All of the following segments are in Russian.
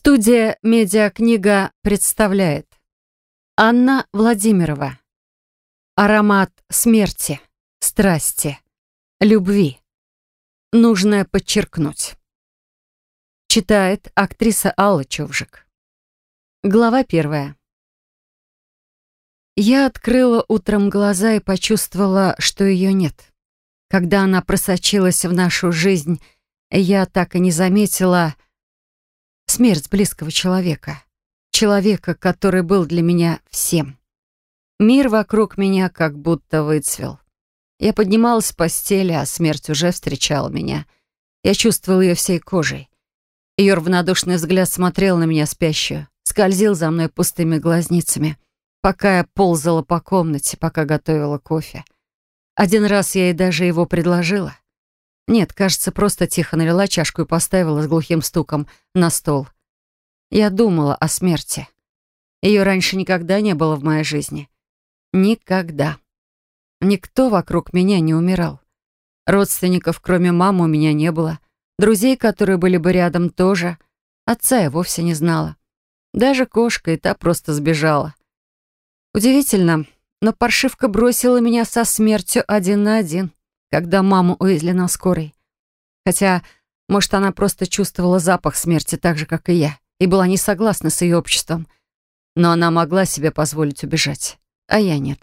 Студия «Медиакнига» представляет Анна Владимирова. Аромат смерти, страсти, любви. Нужно подчеркнуть. Читает актриса Алла Човжик. Глава 1. Я открыла утром глаза и почувствовала, что ее нет. Когда она просочилась в нашу жизнь, я так и не заметила смерть близкого человека. Человека, который был для меня всем. Мир вокруг меня как будто выцвел. Я поднималась с постели, а смерть уже встречала меня. Я чувствовала ее всей кожей. Ее равнодушный взгляд смотрел на меня спящую, скользил за мной пустыми глазницами, пока я ползала по комнате, пока готовила кофе. Один раз я ей даже его предложила. Нет, кажется, просто тихо налила чашку и поставила с глухим стуком на стол. Я думала о смерти. Ее раньше никогда не было в моей жизни. Никогда. Никто вокруг меня не умирал. Родственников, кроме мамы, у меня не было. Друзей, которые были бы рядом, тоже. Отца я вовсе не знала. Даже кошка, и та просто сбежала. Удивительно, но паршивка бросила меня со смертью 1 на 1, когда маму увезли на скорой. Хотя, может, она просто чувствовала запах смерти так же, как и я, и была не согласна с ее обществом. Но она могла себе позволить убежать, а я нет.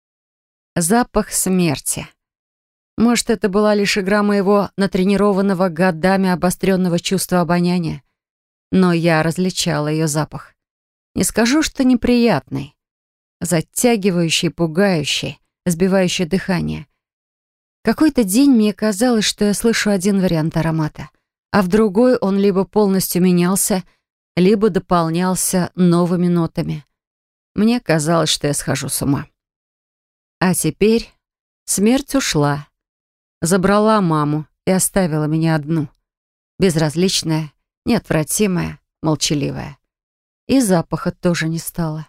Запах смерти. Может, это была лишь игра моего натренированного годами обостренного чувства обоняния. Но я различала ее запах. Не скажу, что неприятный. Затягивающий, пугающий, сбивающий дыхание. Какой-то день мне казалось, что я слышу один вариант аромата, а в другой он либо полностью менялся, либо дополнялся новыми нотами. Мне казалось, что я схожу с ума. А теперь смерть ушла, забрала маму и оставила меня одну, безразличная, неотвратимая, молчаливая. И запаха тоже не стало.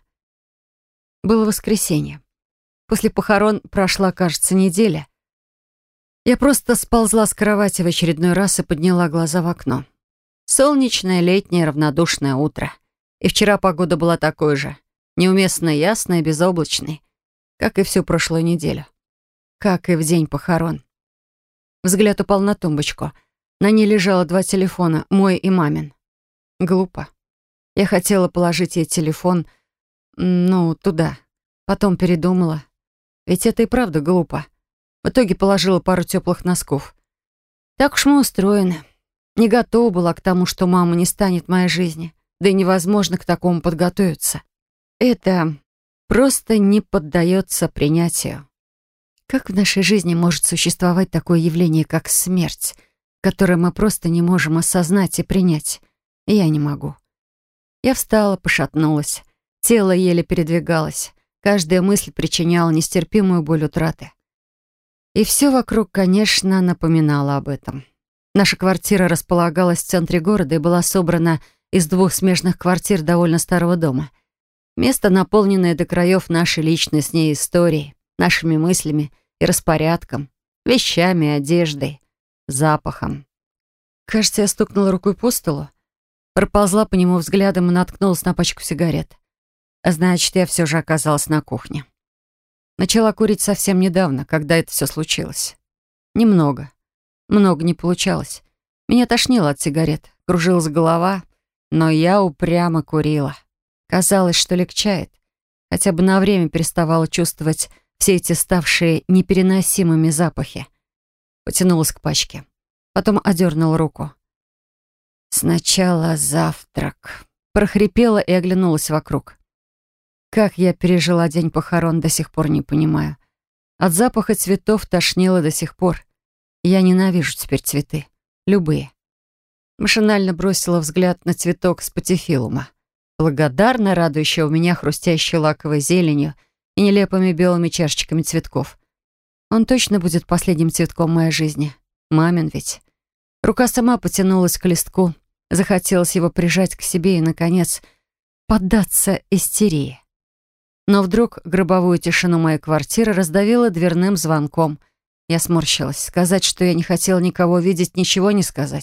Было воскресенье. После похорон прошла, кажется, неделя. Я просто сползла с кровати в очередной раз и подняла глаза в окно. Солнечное, летнее, равнодушное утро. И вчера погода была такой же. Неуместно ясной и безоблачной, как и всю прошлую неделю. Как и в день похорон. Взгляд упал на тумбочку. На ней лежало 2 телефона, мой и мамин. Глупо. Я хотела положить ей телефон, туда. Потом передумала. Ведь это и правда глупо. В итоге положила пару теплых носков. Так уж мы устроены. Не готова была к тому, что мама не станет в моей жизни. Да и невозможно к такому подготовиться. Это просто не поддается принятию. Как в нашей жизни может существовать такое явление, как смерть, которое мы просто не можем осознать и принять? И я не могу. Я встала, пошатнулась. Тело еле передвигалось. Каждая мысль причиняла нестерпимую боль утраты. И все вокруг, конечно, напоминало об этом. Наша квартира располагалась в центре города и была собрана из 2 смежных квартир довольно старого дома. Место, наполненное до краев нашей личной с ней историей, нашими мыслями и распорядком, вещами, одеждой, запахом. Кажется, я стукнула рукой по столу, проползла по нему взглядом и наткнулась на пачку сигарет. Значит, я все же оказалась на кухне. Начала курить совсем недавно, когда это все случилось. Немного. Много не получалось. Меня тошнило от сигарет, кружилась голова, но я упрямо курила. Казалось, что легчает. Хотя бы на время переставала чувствовать все эти ставшие непереносимыми запахи. Потянулась к пачке. Потом одернула руку. Сначала завтрак. Прохрипела и оглянулась вокруг. Как я пережила день похорон, до сих пор не понимаю. От запаха цветов тошнило до сих пор. Я ненавижу теперь цветы. Любые. Машинально бросила взгляд на цветок спатифилума. Благодарно радующего меня хрустящей лаковой зеленью и нелепыми белыми чашечками цветков. Он точно будет последним цветком моей жизни. Мамин ведь. Рука сама потянулась к листку. Захотелось его прижать к себе и, наконец, поддаться истерии. Но вдруг гробовую тишину моей квартиры раздавило дверным звонком. Я сморщилась. Сказать, что я не хотела никого видеть, ничего не сказать.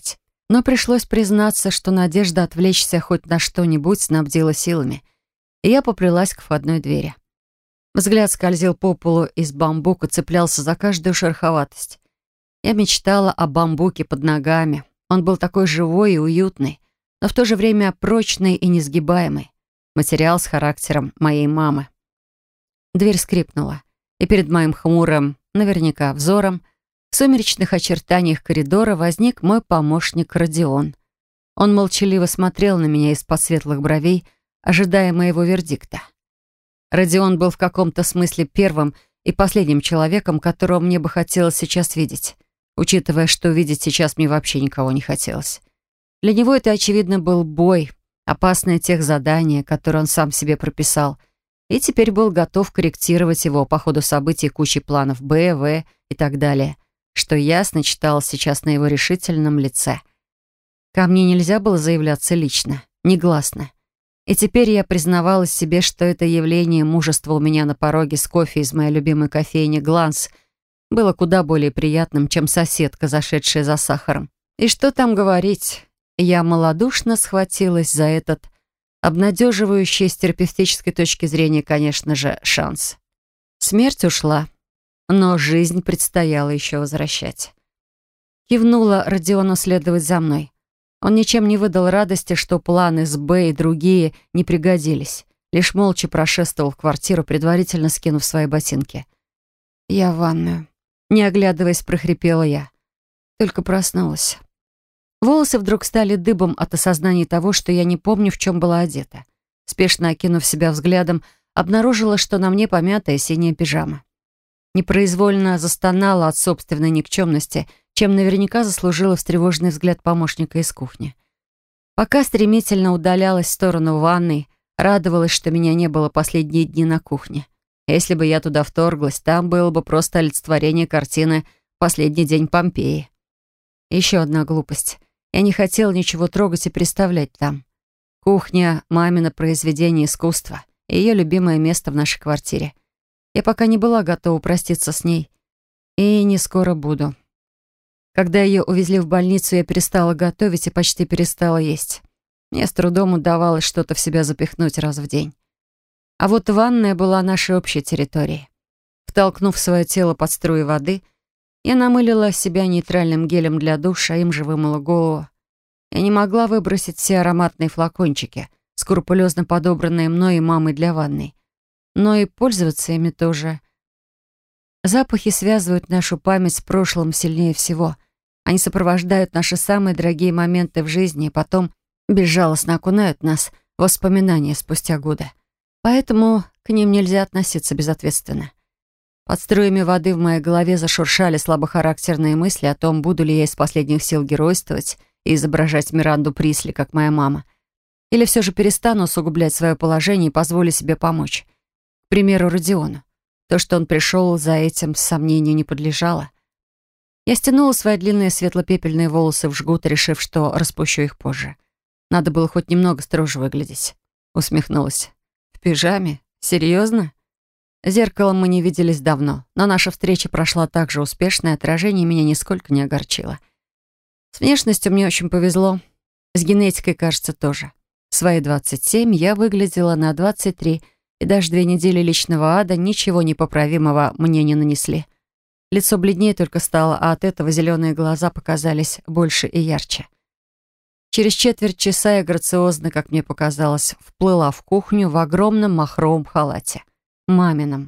Но пришлось признаться, что надежда отвлечься хоть на что-нибудь снабдила силами, и я поплелась к входной двери. Взгляд скользил по полу из бамбука, цеплялся за каждую шероховатость. Я мечтала о бамбуке под ногами. Он был такой живой и уютный, но в то же время прочный и несгибаемый. Материал с характером моей мамы. Дверь скрипнула, и перед моим хмурым, наверняка, взором в сумеречных очертаниях коридора возник мой помощник Родион. Он молчаливо смотрел на меня из-под светлых бровей, ожидая моего вердикта. Родион был в каком-то смысле первым и последним человеком, которого мне бы хотелось сейчас видеть, учитывая, что видеть сейчас мне вообще никого не хотелось. Для него это, очевидно, был бой, опасное техзадание, которое он сам себе прописал, и теперь был готов корректировать его по ходу событий кучей планов Б, В и так далее, что ясно читалось сейчас на его решительном лице. Ко мне нельзя было заявляться лично, негласно. И теперь я признавалась себе, что это явление мужества у меня на пороге с кофе из моей любимой кофейни «Гланс» было куда более приятным, чем соседка, зашедшая за сахаром. И что там говорить, я малодушно схватилась за этот обнадеживающий с терапевтической точки зрения, конечно же, шанс. Смерть ушла, но жизнь предстояло еще возвращать. Кивнула Родиону следовать за мной. Он ничем не выдал радости, что планы с Б и другие не пригодились. Лишь молча прошествовал в квартиру, предварительно скинув свои ботинки. «Я в ванную». Не оглядываясь, прохрипела я. Только проснулась. Волосы вдруг стали дыбом от осознания того, что я не помню, в чем была одета. Спешно окинув себя взглядом, обнаружила, что на мне помятая синяя пижама. Непроизвольно застонала от собственной никчемности, чем наверняка заслужила встревоженный взгляд помощника из кухни. Пока стремительно удалялась в сторону ванной, радовалась, что меня не было последние дни на кухне. Если бы я туда вторглась, там было бы просто олицетворение картины «Последний день Помпеи». Еще одна глупость. Я не хотела ничего трогать и представлять там. Кухня — мамино произведение искусства, и ее любимое место в нашей квартире. Я пока не была готова проститься с ней. И не скоро буду. Когда ее увезли в больницу, я перестала готовить и почти перестала есть. Мне с трудом удавалось что-то в себя запихнуть раз в день. А вот ванная была нашей общей территорией. Втолкнув свое тело под струи воды, я намылила себя нейтральным гелем для душа, им же вымыла голову. Я не могла выбросить все ароматные флакончики, скрупулезно подобранные мной и мамой для ванной. Но и пользоваться ими тоже. Запахи связывают нашу память с прошлым сильнее всего. Они сопровождают наши самые дорогие моменты в жизни и потом безжалостно окунают нас в воспоминания спустя годы. Поэтому к ним нельзя относиться безответственно. Под струями воды в моей голове зашуршали слабохарактерные мысли о том, буду ли я из последних сил геройствовать и изображать Миранду Присли, как моя мама. Или все же перестану усугублять свое положение и позволю себе помочь. К примеру, Родиону. То, что он пришел за этим, сомнению не подлежало. Я стянула свои длинные светло-пепельные волосы в жгут, решив, что распущу их позже. Надо было хоть немного строже выглядеть. Усмехнулась. В пижаме? Серьезно? Зеркалом мы не виделись давно, но наша встреча прошла так же успешно, и отражение меня нисколько не огорчило. С внешностью мне очень повезло. С генетикой, кажется, тоже. В свои 27 я выглядела на 23, и даже 2 недели личного ада ничего непоправимого мне не нанесли. Лицо бледнее только стало, а от этого зеленые глаза показались больше и ярче. Через четверть часа я грациозно, как мне показалось, вплыла в кухню в огромном махровом халате. Мамином.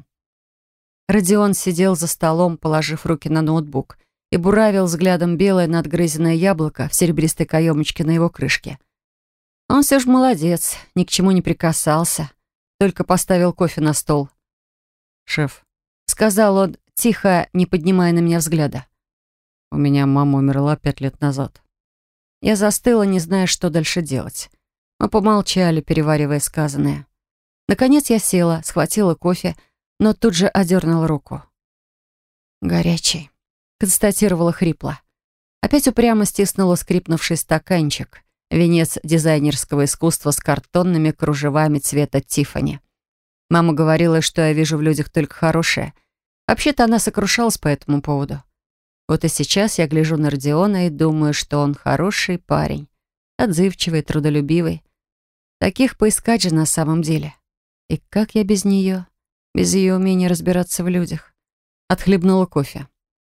Родион сидел за столом, положив руки на ноутбук, и буравил взглядом белое надгрызенное яблоко в серебристой каемочке на его крышке. Он все же молодец, ни к чему не прикасался, только поставил кофе на стол. «Шеф», — сказал он, тихо, не поднимая на меня взгляда. «У меня мама умерла 5 лет назад». Я застыла, не зная, что дальше делать. Мы помолчали, переваривая сказанное. Наконец я села, схватила кофе, но тут же одернула руку. «Горячий», — констатировала хрипло. Опять упрямо стиснула скрипнувший стаканчик, венец дизайнерского искусства с картонными кружевами цвета Тиффани. Мама говорила, что я вижу в людях только хорошее. Вообще-то она сокрушалась по этому поводу. Вот и сейчас я гляжу на Родиона и думаю, что он хороший парень, отзывчивый, трудолюбивый. Таких поискать же на самом деле. И как я без нее, без ее умения разбираться в людях? Отхлебнула кофе.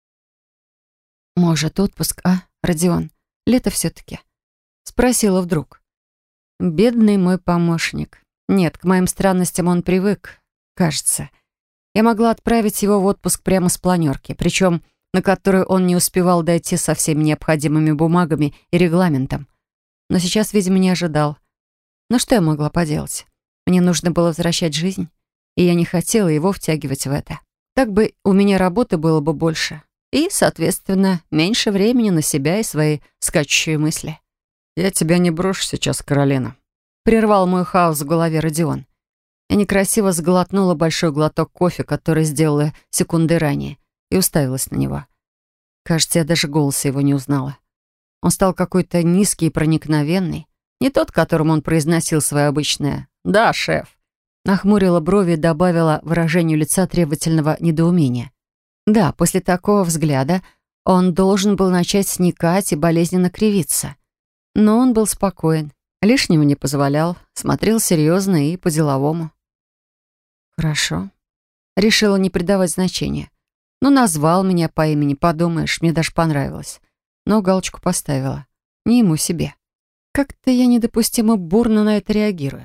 «Может, отпуск, а, Родион? Лето все-таки?» Спросила вдруг. Бедный мой помощник. Нет, к моим странностям он привык, кажется. Я могла отправить его в отпуск прямо с планерки, причем на которую он не успевал дойти со всеми необходимыми бумагами и регламентом. Но сейчас, видимо, не ожидал. Но что я могла поделать? Мне нужно было возвращать жизнь, и я не хотела его втягивать в это. Так бы у меня работы было бы больше. И, соответственно, меньше времени на себя и свои скачущие мысли. «Я тебя не брошу сейчас, Каролина», — прервал мой хаос в голове Родион. Я некрасиво сглотнула большой глоток кофе, который сделала секунды ранее, и уставилась на него. Кажется, я даже голоса его не узнала. Он стал какой-то низкий и проникновенный. Не тот, которым он произносил свое обычное «Да, шеф». Нахмурила брови и добавила выражению лица требовательного недоумения. Да, после такого взгляда он должен был начать сникать и болезненно кривиться. Но он был спокоен, лишнего не позволял, смотрел серьезно и по-деловому. «Хорошо». Решила не придавать значения. Ну, назвал меня по имени, подумаешь, мне даже понравилось. Но галочку поставила. Не ему, себе. Как-то я недопустимо бурно на это реагирую.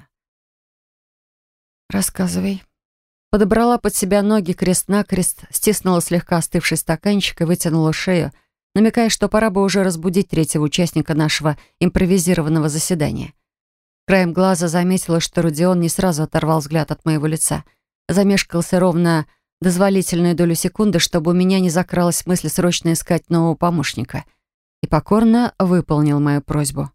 «Рассказывай». Подобрала под себя ноги крест-накрест, стиснула слегка остывший стаканчик и вытянула шею, намекая, что пора бы уже разбудить третьего участника нашего импровизированного заседания. Краем глаза заметила, что Родион не сразу оторвал взгляд от моего лица. Замешкался ровно дозволительную долю секунды, чтобы у меня не закралась мысль срочно искать нового помощника. И покорно выполнил мою просьбу.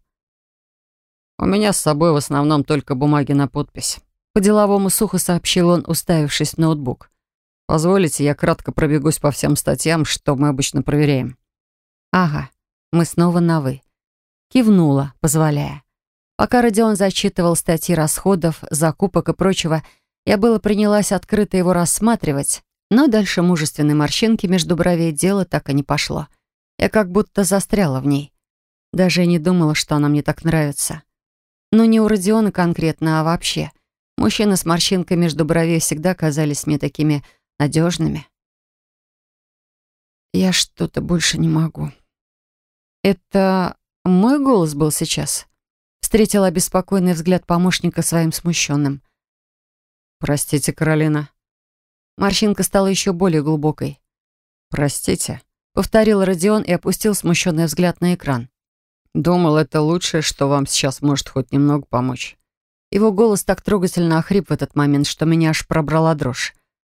«У меня с собой в основном только бумаги на подпись». По-деловому сухо сообщил он, уставившись в ноутбук. «Позволите, я кратко пробегусь по всем статьям, что мы обычно проверяем». «Ага, мы снова на «вы». Кивнула, позволяя. Пока Родион зачитывал статьи расходов, закупок и прочего, я было принялась открыто его рассматривать, но дальше мужественной морщинки между бровей дело так и не пошло. Я как будто застряла в ней. Даже и не думала, что она мне так нравится. Но не у Родиона конкретно, а вообще. Мужчины с морщинкой между бровей всегда казались мне такими надежными. Я что-то больше не могу. Это мой голос был сейчас. Встретила обеспокоенный взгляд помощника своим смущенным. «Простите, Каролина». Морщинка стала еще более глубокой. «Простите», — повторил Родион и опустил смущенный взгляд на экран. «Думал, это лучшее, что вам сейчас может хоть немного помочь». Его голос так трогательно охрип в этот момент, что меня аж пробрала дрожь.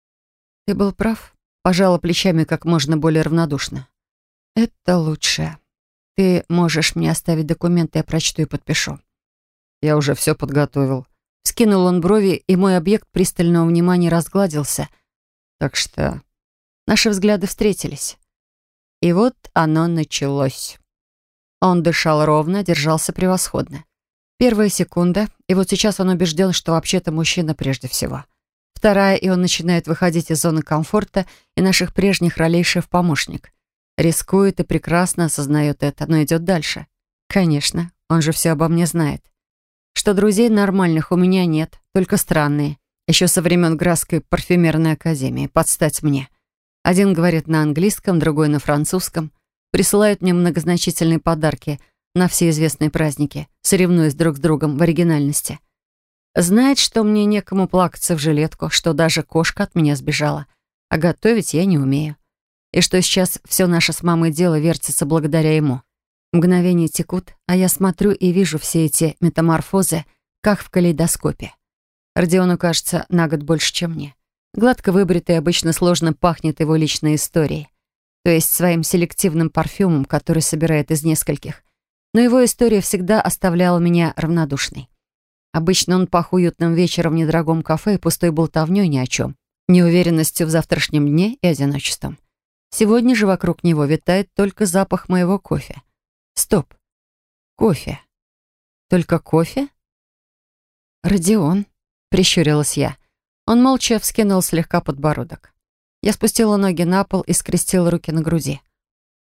«Ты был прав», — пожала плечами как можно более равнодушно. «Это лучшее. Ты можешь мне оставить документы, я прочту и подпишу». «Я уже все подготовил». Скинул он брови, и мой объект пристального внимания разгладился. Так что наши взгляды встретились. И вот оно началось. Он дышал ровно, держался превосходно. Первая секунда, и вот сейчас он убежден, что вообще-то мужчина прежде всего. Вторая, и он начинает выходить из зоны комфорта и наших прежних ролей шеф-помощник. Рискует и прекрасно осознает это, но идет дальше. Конечно, он же все обо мне знает. Что друзей нормальных у меня нет, только странные. Еще со времен Грасской парфюмерной академии, под стать мне. Один говорит на английском, другой на французском. Присылают мне многозначительные подарки на все известные праздники, соревнуясь друг с другом в оригинальности. Знает, что мне некому плакаться в жилетку, что даже кошка от меня сбежала, а готовить я не умею. И что сейчас все наше с мамой дело вертится благодаря ему. Мгновения текут, а я смотрю и вижу все эти метаморфозы, как в калейдоскопе. Родиону, кажется, на год больше, чем мне. Гладко выбритый обычно сложно пахнет его личной историей. То есть своим селективным парфюмом, который собирает из нескольких. Но его история всегда оставляла меня равнодушной. Обычно он пах уютным вечером в недорогом кафе и пустой болтовнёй ни о чем. Неуверенностью в завтрашнем дне и одиночеством. Сегодня же вокруг него витает только запах моего кофе. Стоп. Кофе. Только кофе? «Родион», — прищурилась я. Он молча вскинул слегка подбородок. Я спустила ноги на пол и скрестила руки на груди.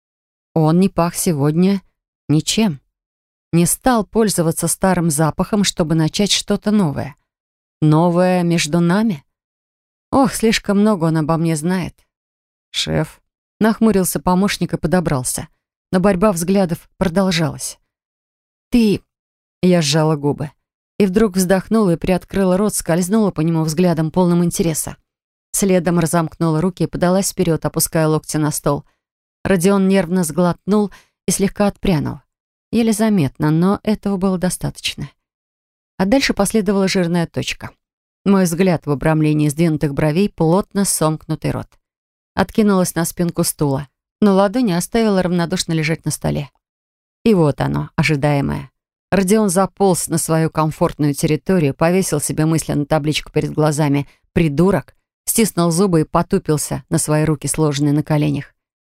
Он не пах сегодня ничем. Не стал пользоваться старым запахом, чтобы начать что-то новое. Новое между нами? Ох, слишком много он обо мне знает. «Шеф», — нахмурился помощник и подобрался. Но борьба взглядов продолжалась. «Ты...» — я сжала губы. И вдруг вздохнула и приоткрыла рот, скользнула по нему взглядом, полным интереса. Следом разомкнула руки и подалась вперед, опуская локти на стол. Родион нервно сглотнул и слегка отпрянул. Еле заметно, но этого было достаточно. А дальше последовала жирная точка. Мой взгляд в обрамлении сдвинутых бровей, плотно сомкнутый рот. Откинулась на спинку стула, но ладони оставила равнодушно лежать на столе. И вот оно, ожидаемое. Родион заполз на свою комфортную территорию, повесил себе мысленно табличку перед глазами «Придурок», стиснул зубы и потупился на свои руки, сложенные на коленях.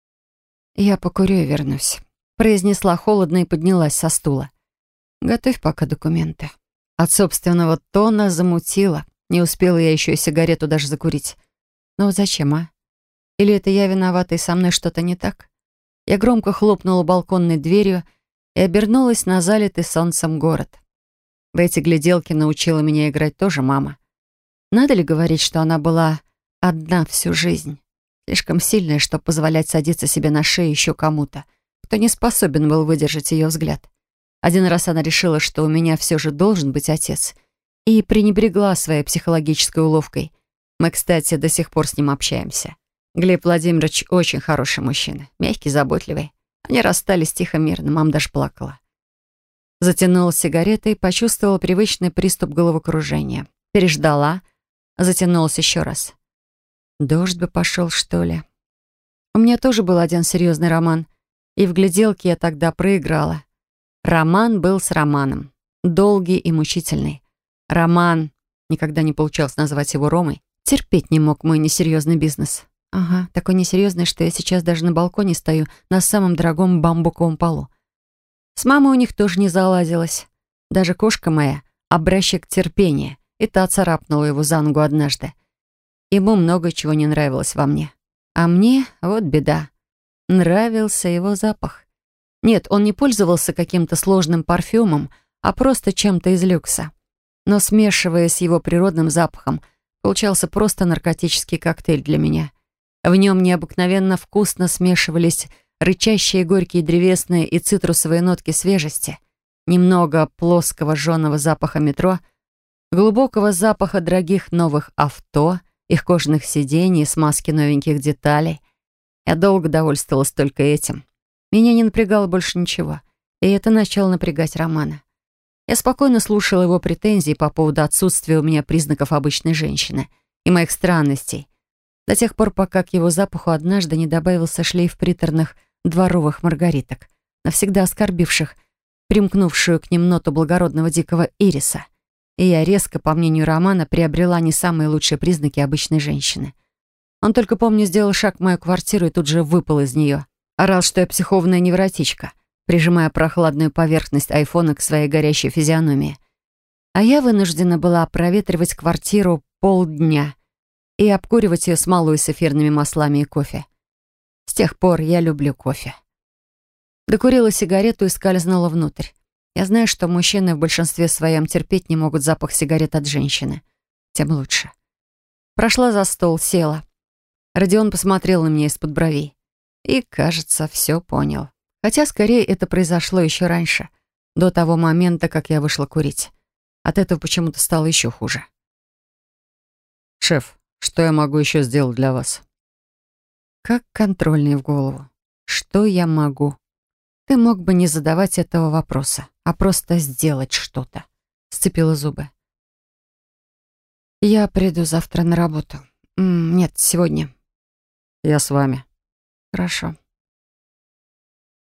«Я покурю и вернусь», — произнесла холодно и поднялась со стула. «Готовь пока документы». От собственного тона замутила. Не успела я еще и сигарету даже закурить. Но вот зачем, а? Или это я виновата и со мной что-то не так? Я громко хлопнула балконной дверью и обернулась на залитый солнцем город. В эти гляделки научила меня играть тоже мама. Надо ли говорить, что она была одна всю жизнь? Слишком сильная, чтобы позволять садиться себе на шею еще кому-то, кто не способен был выдержать ее взгляд. Один раз она решила, что у меня все же должен быть отец, и пренебрегла своей психологической уловкой. Мы, кстати, до сих пор с ним общаемся. Глеб Владимирович очень хороший мужчина, мягкий, заботливый. Они расстались тихо-мирно, мама даже плакала. Затянула сигаретой и почувствовала привычный приступ головокружения. Переждала, затянулась еще раз. Дождь бы пошел, что ли. У меня тоже был один серьезный роман, и в гляделке я тогда проиграла. Роман был с Романом. Долгий и мучительный. Роман, никогда не получалось назвать его Ромой, терпеть не мог мой несерьезный бизнес. Ага, такой несерьезный, что я сейчас даже на балконе стою на самом дорогом бамбуковом полу. С мамой у них тоже не залазилось. Даже кошка моя, образчик терпения, и та царапнула его за ногу однажды. Ему много чего не нравилось во мне. А мне, вот беда, нравился его запах. Нет, он не пользовался каким-то сложным парфюмом, а просто чем-то из люкса. Но смешивая с его природным запахом, получался просто наркотический коктейль для меня. В нем необыкновенно вкусно смешивались рычащие горькие древесные и цитрусовые нотки свежести, немного плоского жженого запаха метро, глубокого запаха дорогих новых авто, их кожаных сидений и смазки новеньких деталей. Я долго довольствовалась только этим. Меня не напрягало больше ничего, и это начало напрягать Романа. Я спокойно слушала его претензии по поводу отсутствия у меня признаков обычной женщины и моих странностей, до тех пор, пока к его запаху однажды не добавился шлейф приторных дворовых маргариток, навсегда оскорбивших примкнувшую к ним ноту благородного дикого ириса. И я резко, по мнению Романа, приобрела не самые лучшие признаки обычной женщины. Он только, помню, сделал шаг в мою квартиру и тут же выпал из нее. Орал, что я психованная невротичка, прижимая прохладную поверхность айфона к своей горящей физиономии. А я вынуждена была проветривать квартиру полдня и обкуривать ее смолой с эфирными маслами и кофе. С тех пор я люблю кофе. Докурила сигарету и скользнула внутрь. Я знаю, что мужчины в большинстве своем терпеть не могут запах сигарет от женщины. Тем лучше. Прошла за стол, села. Родион посмотрел на меня из-под бровей. И, кажется, все понял. Хотя, скорее, это произошло еще раньше, до того момента, как я вышла курить. От этого почему-то стало еще хуже. «Шеф, что я могу еще сделать для вас?» Как контрольный в голову. Что я могу? Ты мог бы не задавать этого вопроса, а просто сделать что-то. Сцепила зубы. Я приду завтра на работу. Нет, сегодня. Я с вами. Хорошо.